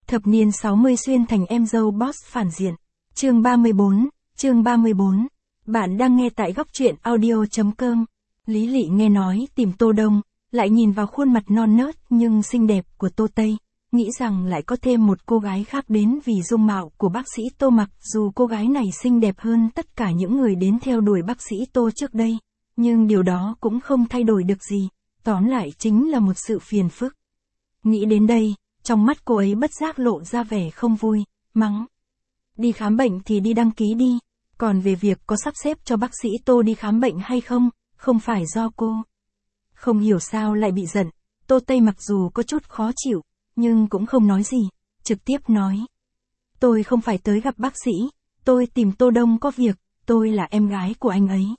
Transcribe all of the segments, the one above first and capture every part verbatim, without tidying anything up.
Thập niên sáu mươi xuyên thành em dâu boss phản diện. Chương ba mươi bốn, chương ba mươi bốn. Bạn đang nghe tại góc truyện audio chấm com. Lý Lị nghe nói tìm Tô Đông, lại nhìn vào khuôn mặt non nớt nhưng xinh đẹp của Tô Tây, nghĩ rằng lại có thêm một cô gái khác đến vì dung mạo của bác sĩ Tô, mặc dù cô gái này xinh đẹp hơn tất cả những người đến theo đuổi bác sĩ Tô trước đây, nhưng điều đó cũng không thay đổi được gì, tóm lại chính là một sự phiền phức. Nghĩ đến đây, trong mắt cô ấy bất giác lộ ra vẻ không vui, mắng. Đi khám bệnh thì đi đăng ký đi, còn về việc có sắp xếp cho bác sĩ Tô đi khám bệnh hay không, không phải do cô. Không hiểu sao lại bị giận, Tô Tây mặc dù có chút khó chịu, nhưng cũng không nói gì, trực tiếp nói. Tôi không phải tới gặp bác sĩ, tôi tìm Tô Đông có việc, tôi là em gái của anh ấy.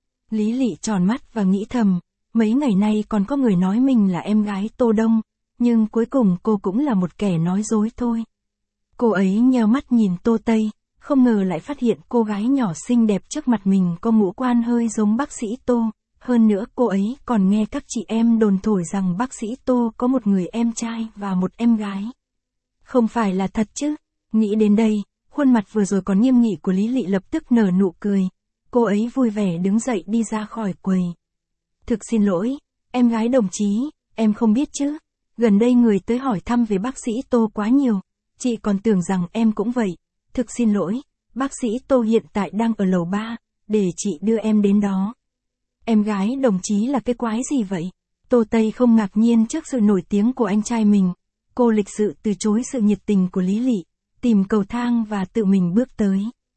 Lý Lị tròn mắt và nghĩ thầm, mấy ngày nay còn có người nói mình là em gái Tô Đông, nhưng cuối cùng cô cũng là một kẻ nói dối thôi. Cô ấy nheo mắt nhìn Tô Tây, không ngờ lại phát hiện cô gái nhỏ xinh đẹp trước mặt mình có ngũ quan hơi giống bác sĩ Tô. Hơn nữa cô ấy còn nghe các chị em đồn thổi rằng bác sĩ Tô có một người em trai và một em gái. Không phải là thật chứ? Nghĩ đến đây, khuôn mặt vừa rồi còn nghiêm nghị của Lý Lị lập tức nở nụ cười. Cô ấy vui vẻ đứng dậy đi ra khỏi quầy. Thực xin lỗi, em gái đồng chí, em không biết chứ. Gần đây người tới hỏi thăm về bác sĩ Tô quá nhiều, chị còn tưởng rằng em cũng vậy. Thực xin lỗi, bác sĩ Tô hiện tại đang ở lầu ba, để chị đưa em đến đó. Em gái đồng chí là cái quái gì vậy? Tô Tây không ngạc nhiên trước sự nổi tiếng của anh trai mình. Cô lịch sự từ chối sự nhiệt tình của Lý Lị, tìm cầu thang và tự mình bước tới.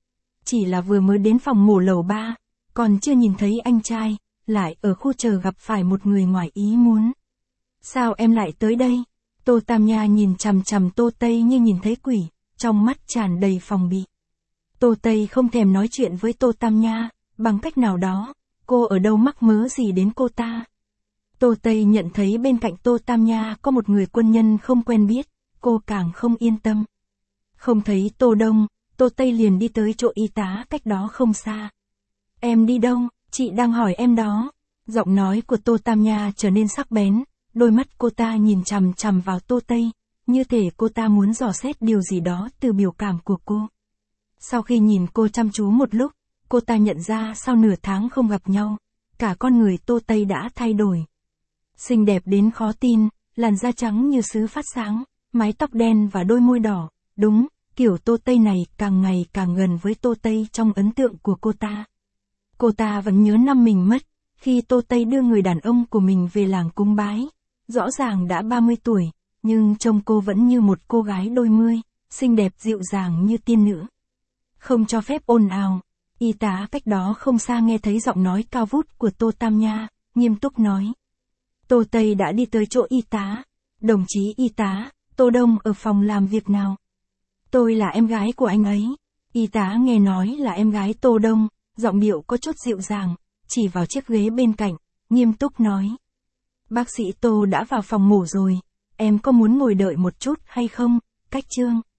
Chỉ là vừa mới đến phòng mổ lầu ba, còn chưa nhìn thấy anh trai, lại ở khu chờ gặp phải một người ngoài ý muốn. Sao em lại tới đây? Tô Tam Nha nhìn chằm chằm Tô Tây như nhìn thấy quỷ, trong mắt tràn đầy phòng bị. Tô Tây không thèm nói chuyện với Tô Tam Nha, bằng cách nào đó, cô ở đâu mắc mớ gì đến cô ta. Tô Tây nhận thấy bên cạnh Tô Tam Nha có một người quân nhân không quen biết, cô càng không yên tâm. Không thấy Tô Đông, Tô Tây liền đi tới chỗ y tá cách đó không xa. Em đi đâu? Chị đang hỏi em đó. Giọng nói của Tô Tam Nha trở nên sắc bén, đôi mắt cô ta nhìn chằm chằm vào Tô Tây, như thể cô ta muốn dò xét điều gì đó từ biểu cảm của cô. Sau khi nhìn cô chăm chú một lúc, cô ta nhận ra sau nửa tháng không gặp nhau, cả con người Tô Tây đã thay đổi. Xinh đẹp đến khó tin, làn da trắng như sứ phát sáng, mái tóc đen và đôi môi đỏ, đúng, kiểu Tô Tây này càng ngày càng gần với Tô Tây trong ấn tượng của cô ta. Cô ta vẫn nhớ năm mình mất, khi Tô Tây đưa người đàn ông của mình về làng cúng bái. Rõ ràng đã ba mươi tuổi, nhưng trông cô vẫn như một cô gái đôi mươi, xinh đẹp dịu dàng như tiên nữ. Không cho phép ồn ào. Y tá cách đó không xa nghe thấy giọng nói cao vút của Tô Tam Nha, nghiêm túc nói. Tô Tây đã đi tới chỗ y tá. Đồng chí y tá, Tô Đông ở phòng làm việc nào? Tôi là em gái của anh ấy. Y tá nghe nói là em gái Tô Đông, giọng điệu có chút dịu dàng, chỉ vào chiếc ghế bên cạnh, nghiêm túc nói. Bác sĩ Tô đã vào phòng mổ rồi, em có muốn ngồi đợi một chút hay không? Cách chương.